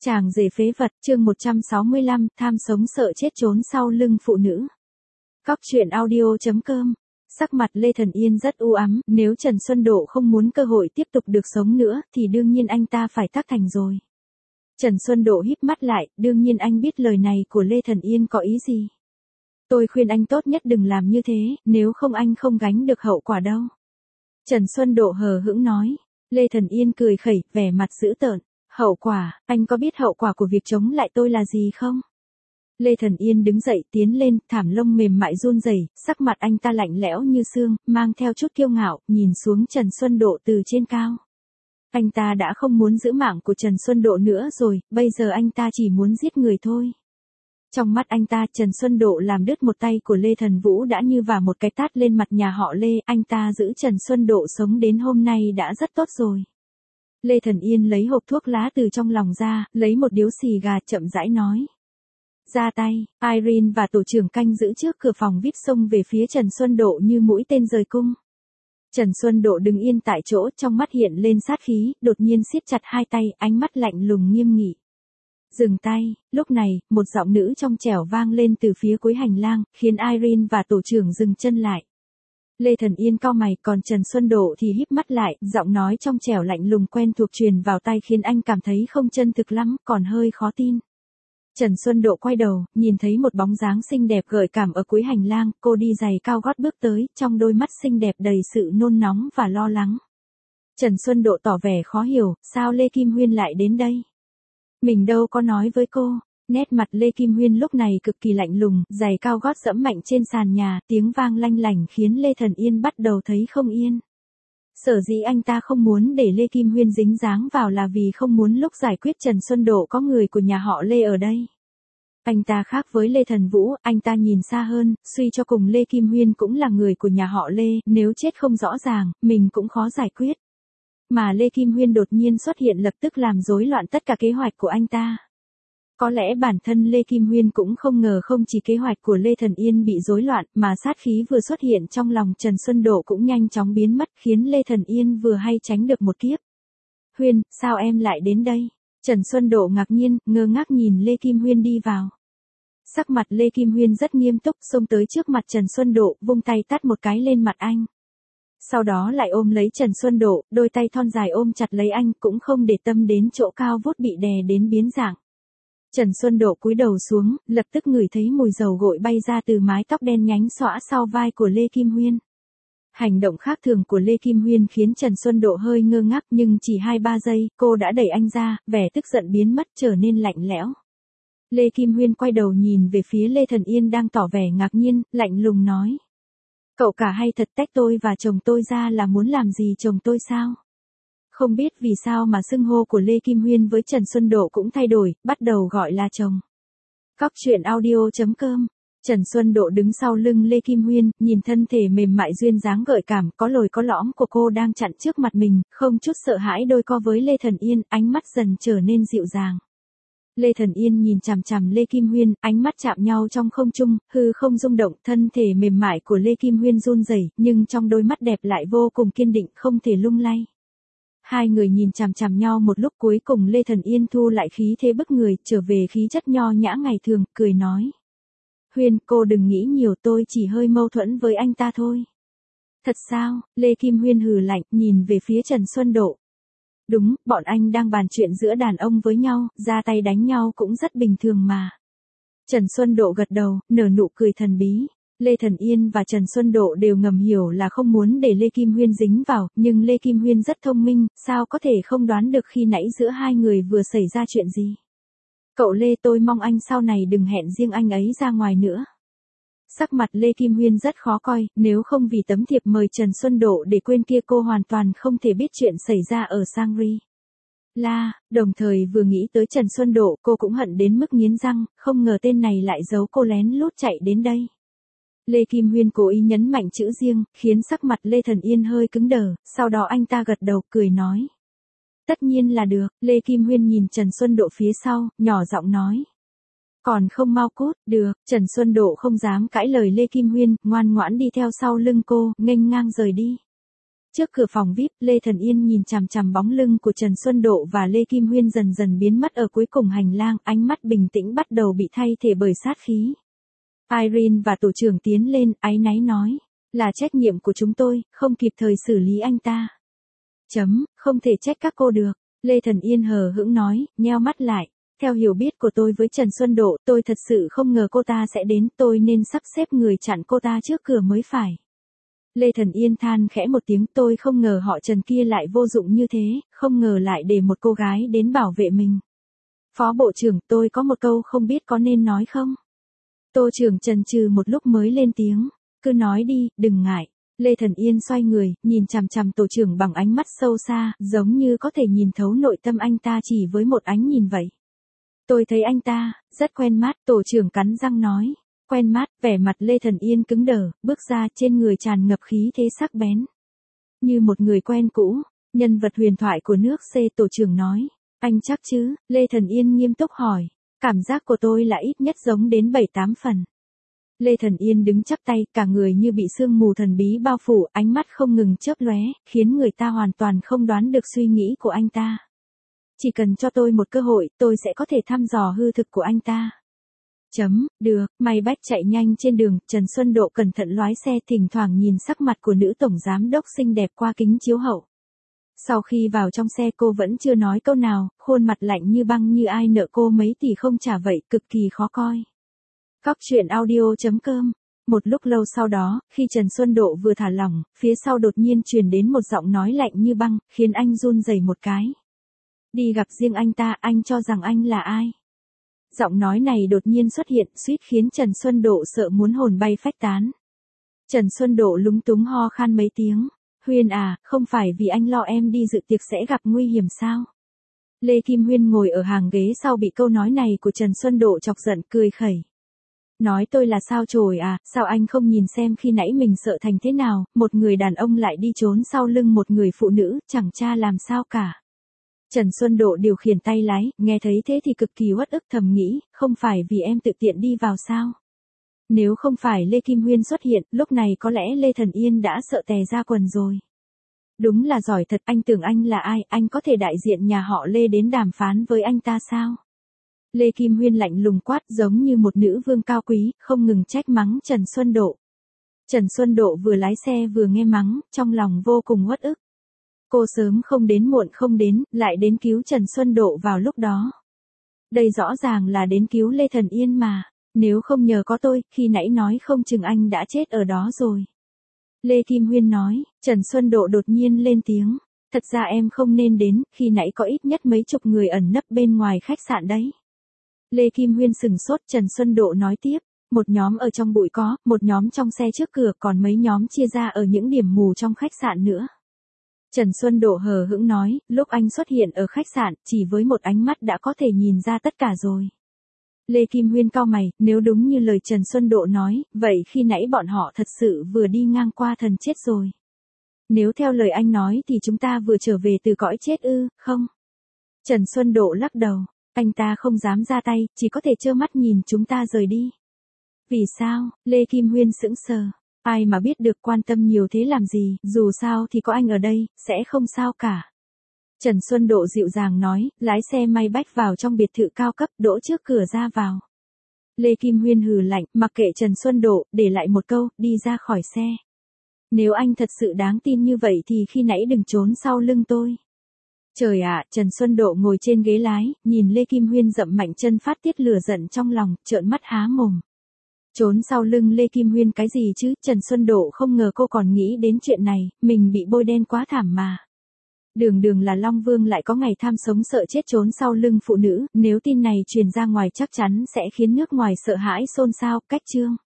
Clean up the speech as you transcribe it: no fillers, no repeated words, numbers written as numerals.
Chàng rể phế vật, chương 165, tham sống sợ chết trốn sau lưng phụ nữ. Góc truyện audio.com. Sắc mặt Lê Thần Yên rất u ám, nếu Trần Xuân Độ không muốn cơ hội tiếp tục được sống nữa, thì đương nhiên anh ta phải tác thành rồi. Trần Xuân Độ híp mắt lại, đương nhiên anh biết lời này của Lê Thần Yên có ý gì. Tôi khuyên anh tốt nhất đừng làm như thế, nếu không anh không gánh được hậu quả đâu. Trần Xuân Độ hờ hững nói. Lê Thần Yên cười khẩy, vẻ mặt dữ tợn. Hậu quả, anh có biết hậu quả của việc chống lại tôi là gì không? Lê Thần Yên đứng dậy tiến lên, thảm lông mềm mại run rẩy, sắc mặt anh ta lạnh lẽo như xương, mang theo chút kiêu ngạo, nhìn xuống Trần Xuân Độ từ trên cao. Anh ta đã không muốn giữ mạng của Trần Xuân Độ nữa rồi, bây giờ anh ta chỉ muốn giết người thôi. Trong mắt anh ta, Trần Xuân Độ làm đứt một tay của Lê Thần Vũ đã như vả một cái tát lên mặt nhà họ Lê, anh ta giữ Trần Xuân Độ sống đến hôm nay đã rất tốt rồi. Lê Thần Yên lấy hộp thuốc lá từ trong lòng ra, lấy một điếu xì gà chậm rãi nói. Ra tay, Irene và tổ trưởng canh giữ trước cửa phòng VIP xông về phía Trần Xuân Độ như mũi tên rời cung. Trần Xuân Độ đứng yên tại chỗ, trong mắt hiện lên sát khí, đột nhiên siết chặt hai tay, ánh mắt lạnh lùng nghiêm nghị. Dừng tay, lúc này, một giọng nữ trong trẻo vang lên từ phía cuối hành lang, khiến Irene và tổ trưởng dừng chân lại. Lê Thần Yên cau mày, còn Trần Xuân Độ thì híp mắt lại, giọng nói trong trẻo lạnh lùng quen thuộc truyền vào tai khiến anh cảm thấy không chân thực lắm, còn hơi khó tin. Trần Xuân Độ quay đầu, nhìn thấy một bóng dáng xinh đẹp gợi cảm ở cuối hành lang, cô đi giày cao gót bước tới, trong đôi mắt xinh đẹp đầy sự nôn nóng và lo lắng. Trần Xuân Độ tỏ vẻ khó hiểu, sao Lê Kim Huyên lại đến đây? Mình đâu có nói với cô. Nét mặt Lê Kim Huyên lúc này cực kỳ lạnh lùng, giày cao gót dẫm mạnh trên sàn nhà, tiếng vang lanh lảnh khiến Lê Thần Yên bắt đầu thấy không yên. Sở dĩ anh ta không muốn để Lê Kim Huyên dính dáng vào là vì không muốn lúc giải quyết Trần Xuân Độ có người của nhà họ Lê ở đây. Anh ta khác với Lê Thần Vũ, anh ta nhìn xa hơn, suy cho cùng Lê Kim Huyên cũng là người của nhà họ Lê, nếu chết không rõ ràng, mình cũng khó giải quyết. Mà Lê Kim Huyên đột nhiên xuất hiện lập tức làm rối loạn tất cả kế hoạch của anh ta. Có lẽ bản thân Lê Kim Huyên cũng không ngờ không chỉ kế hoạch của Lê Thần Yên bị rối loạn, mà sát khí vừa xuất hiện trong lòng Trần Xuân Độ cũng nhanh chóng biến mất, khiến Lê Thần Yên vừa hay tránh được một kiếp. Huyên, sao em lại đến đây? Trần Xuân Độ ngạc nhiên, ngơ ngác nhìn Lê Kim Huyên đi vào. Sắc mặt Lê Kim Huyên rất nghiêm túc, xông tới trước mặt Trần Xuân Độ, vung tay tát một cái lên mặt anh. Sau đó lại ôm lấy Trần Xuân Độ, đôi tay thon dài ôm chặt lấy anh, cũng không để tâm đến chỗ cao vút bị đè đến biến dạng. Trần Xuân Độ cúi đầu xuống, lập tức ngửi thấy mùi dầu gội bay ra từ mái tóc đen nhánh xõa sau vai của Lê Kim Huyên. Hành động khác thường của Lê Kim Huyên khiến Trần Xuân Độ hơi ngơ ngác, nhưng chỉ 2-3 giây, cô đã đẩy anh ra, vẻ tức giận biến mất trở nên lạnh lẽo. Lê Kim Huyên quay đầu nhìn về phía Lê Thần Yên đang tỏ vẻ ngạc nhiên, lạnh lùng nói. Cậu cả hay thật tách tôi và chồng tôi ra là muốn làm gì chồng tôi sao? Không biết vì sao mà xưng hô của Lê Kim Huyên với Trần Xuân Độ cũng thay đổi, bắt đầu gọi là chồng. Góc truyện audio.com. Trần Xuân Độ đứng sau lưng Lê Kim Huyên, nhìn thân thể mềm mại duyên dáng gợi cảm có lồi có lõm của cô đang chặn trước mặt mình, không chút sợ hãi đôi co với Lê Thần Yên, ánh mắt dần trở nên dịu dàng. Lê Thần Yên nhìn chằm chằm Lê Kim Huyên, ánh mắt chạm nhau trong không trung, hư không rung động, thân thể mềm mại của Lê Kim Huyên run rẩy, nhưng trong đôi mắt đẹp lại vô cùng kiên định, không thể lung lay. Hai người nhìn chằm chằm nhau một lúc, cuối cùng Lê Thần Yên thu lại khí thế bức người, trở về khí chất nho nhã ngày thường, cười nói. Huyên, cô đừng nghĩ nhiều, tôi chỉ hơi mâu thuẫn với anh ta thôi. Thật sao? Lê Kim Huyên hừ lạnh, nhìn về phía Trần Xuân Độ. Đúng, bọn anh đang bàn chuyện giữa đàn ông với nhau, ra tay đánh nhau cũng rất bình thường mà. Trần Xuân Độ gật đầu, nở nụ cười thần bí. Lê Thần Yên và Trần Xuân Độ đều ngầm hiểu là không muốn để Lê Kim Huyên dính vào, nhưng Lê Kim Huyên rất thông minh, sao có thể không đoán được khi nãy giữa hai người vừa xảy ra chuyện gì. Cậu Lê, tôi mong anh sau này đừng hẹn riêng anh ấy ra ngoài nữa. Sắc mặt Lê Kim Huyên rất khó coi, nếu không vì tấm thiệp mời Trần Xuân Độ để quên kia cô hoàn toàn không thể biết chuyện xảy ra ở Shangri-La, đồng thời vừa nghĩ tới Trần Xuân Độ cô cũng hận đến mức nghiến răng, không ngờ tên này lại giấu cô lén lút chạy đến đây. Lê Kim Huyên cố ý nhấn mạnh chữ riêng, khiến sắc mặt Lê Thần Yên hơi cứng đờ, sau đó anh ta gật đầu, cười nói. Tất nhiên là được, Lê Kim Huyên nhìn Trần Xuân Độ phía sau, nhỏ giọng nói. Còn không mau cút, được, Trần Xuân Độ không dám cãi lời Lê Kim Huyên, ngoan ngoãn đi theo sau lưng cô, nghênh ngang rời đi. Trước cửa phòng VIP, Lê Thần Yên nhìn chằm chằm bóng lưng của Trần Xuân Độ và Lê Kim Huyên dần dần biến mất ở cuối cùng hành lang, ánh mắt bình tĩnh bắt đầu bị thay thế bởi sát khí. Irene và tổ trưởng tiến lên, áy náy nói, là trách nhiệm của chúng tôi, không kịp thời xử lý anh ta. Không thể trách các cô được. Lê Thần Yên hờ hững nói, nheo mắt lại. Theo hiểu biết của tôi với Trần Xuân Độ, tôi thật sự không ngờ cô ta sẽ đến, tôi nên sắp xếp người chặn cô ta trước cửa mới phải. Lê Thần Yên than khẽ một tiếng, tôi không ngờ họ Trần kia lại vô dụng như thế, không ngờ lại để một cô gái đến bảo vệ mình. Phó Bộ trưởng, tôi có một câu không biết có nên nói không? Tô trưởng chần chừ một lúc mới lên tiếng, cứ nói đi, đừng ngại. Lê Thần Yên xoay người, nhìn chằm chằm tổ trưởng bằng ánh mắt sâu xa, giống như có thể nhìn thấu nội tâm anh ta chỉ với một ánh nhìn vậy. Tôi thấy anh ta, rất quen mắt, tổ trưởng cắn răng nói. Quen mắt, vẻ mặt Lê Thần Yên cứng đờ, bước ra trên người tràn ngập khí thế sắc bén. Như một người quen cũ, nhân vật huyền thoại của nước C, tổ trưởng nói. Anh chắc chứ? Lê Thần Yên nghiêm túc hỏi. Cảm giác của tôi là ít nhất giống đến 7-8 phần. Lê Thần Yên đứng chắp tay, cả người như bị sương mù thần bí bao phủ, ánh mắt không ngừng chớp lóe, khiến người ta hoàn toàn không đoán được suy nghĩ của anh ta. Chỉ cần cho tôi một cơ hội, tôi sẽ có thể thăm dò hư thực của anh ta. Được, may bách chạy nhanh trên đường, Trần Xuân Độ cẩn thận lái xe, thỉnh thoảng nhìn sắc mặt của nữ tổng giám đốc xinh đẹp qua kính chiếu hậu. Sau khi vào trong xe cô vẫn chưa nói câu nào, khuôn mặt lạnh như băng như ai nợ cô mấy tỷ không trả vậy, cực kỳ khó coi. Cóc truyện audio.com. Một lúc lâu sau đó, khi Trần Xuân Độ vừa thả lỏng, phía sau đột nhiên truyền đến một giọng nói lạnh như băng, khiến anh run rẩy một cái. Đi gặp riêng anh ta, anh cho rằng anh là ai? Giọng nói này đột nhiên xuất hiện, suýt khiến Trần Xuân Độ sợ muốn hồn bay phách tán. Trần Xuân Độ lúng túng ho khan mấy tiếng. Huyên à, không phải vì anh lo em đi dự tiệc sẽ gặp nguy hiểm sao? Lê Kim Huyên ngồi ở hàng ghế sau bị câu nói này của Trần Xuân Độ chọc giận, cười khẩy. Nói tôi là sao chổi à, sao anh không nhìn xem khi nãy mình sợ thành thế nào, một người đàn ông lại đi trốn sau lưng một người phụ nữ, chẳng tra làm sao cả. Trần Xuân Độ điều khiển tay lái, nghe thấy thế thì cực kỳ uất ức, thầm nghĩ, không phải vì em tự tiện đi vào sao? Nếu không phải Lê Kim Huyên xuất hiện, lúc này có lẽ Lê Thần Yên đã sợ tè ra quần rồi. Đúng là giỏi thật, anh tưởng anh là ai, anh có thể đại diện nhà họ Lê đến đàm phán với anh ta sao? Lê Kim Huyên lạnh lùng quát, giống như một nữ vương cao quý, không ngừng trách mắng Trần Xuân Độ. Trần Xuân Độ vừa lái xe vừa nghe mắng, trong lòng vô cùng uất ức. Cô sớm không đến muộn không đến, lại đến cứu Trần Xuân Độ vào lúc đó. Đây rõ ràng là đến cứu Lê Thần Yên mà. Nếu không nhờ có tôi, khi nãy nói không chừng anh đã chết ở đó rồi. Lê Kim Huyên nói, Trần Xuân Độ đột nhiên lên tiếng. Thật ra em không nên đến, khi nãy có ít nhất mấy chục người ẩn nấp bên ngoài khách sạn đấy. Lê Kim Huyên sừng sốt, Trần Xuân Độ nói tiếp. Một nhóm ở trong bụi có, một nhóm trong xe trước cửa, còn mấy nhóm chia ra ở những điểm mù trong khách sạn nữa. Trần Xuân Độ hờ hững nói, lúc anh xuất hiện ở khách sạn, chỉ với một ánh mắt đã có thể nhìn ra tất cả rồi. Lê Kim Huyên cau mày, nếu đúng như lời Trần Xuân Độ nói, vậy khi nãy bọn họ thật sự vừa đi ngang qua thần chết rồi. Nếu theo lời anh nói thì chúng ta vừa trở về từ cõi chết ư, không? Trần Xuân Độ lắc đầu, anh ta không dám ra tay, chỉ có thể trơ mắt nhìn chúng ta rời đi. Vì sao? Lê Kim Huyên sững sờ. Ai mà biết được, quan tâm nhiều thế làm gì, dù sao thì có anh ở đây, sẽ không sao cả. Trần Xuân Độ dịu dàng nói, lái xe may bách vào trong biệt thự cao cấp, đỗ trước cửa ra vào. Lê Kim Huyên hừ lạnh, mặc kệ Trần Xuân Độ, để lại một câu, đi ra khỏi xe. Nếu anh thật sự đáng tin như vậy thì khi nãy đừng trốn sau lưng tôi. Trời ạ, Trần Xuân Độ ngồi trên ghế lái, nhìn Lê Kim Huyên dậm mạnh chân phát tiết lửa giận trong lòng, trợn mắt há mồm. Trốn sau lưng Lê Kim Huyên cái gì chứ, Trần Xuân Độ không ngờ cô còn nghĩ đến chuyện này, mình bị bôi đen quá thảm mà. Đường là Long Vương lại có ngày tham sống sợ chết trốn sau lưng phụ nữ, nếu tin này truyền ra ngoài chắc chắn sẽ khiến nước ngoài sợ hãi xôn xao, cách chương.